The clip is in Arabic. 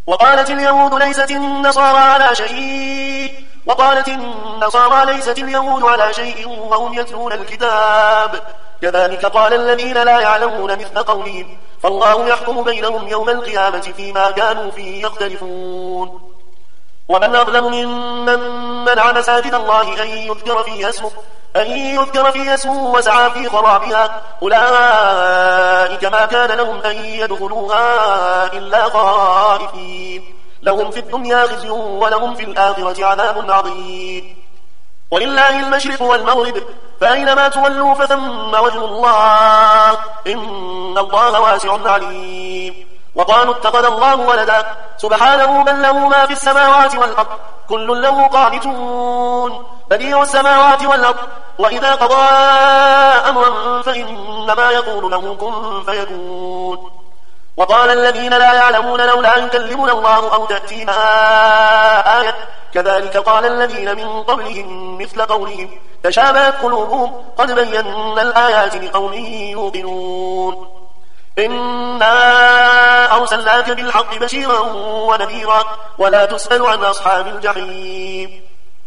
وقالت اليهود ليست النصارى على شيء وقالت النصارى ليست اليهود على شيء وهم يتلون الكتاب كذلك قال الذين لا يعلمون مثل قولهم فالله يحكم بينهم يوم القيامة فيما كانوا فيه يختلفون ومن أظلم ممن منع مساجد الله أن يذكر فيه اسمه وسعى في خرابها أولئك ما كان لهم أن يدخلوها إلا خائفين لهم في الدنيا خزي ولهم في الآخرة عذاب عظيم ولله المشرق والمغرب فأينما تولوا فثم وجه الله إن الله واسع عليم وقالوا اتخذ الله ولدا سبحانه بل له ما في السماوات والأرض كل له قانتون بديع السماوات والأرض وإذا قضى أمرا فإنما يقول له كن فيكون وقال الذين لا يعلمون لولا يكلمنا الله أو تأتينا آية كذلك قال الذين من قبلهم مثل قولهم تشابهت قلوبهم قد بينا الآيات لقوم يوقنون إنا أرسلناك بالحق بشيرا ونذيرا ولا تسأل عن أصحاب الجحيم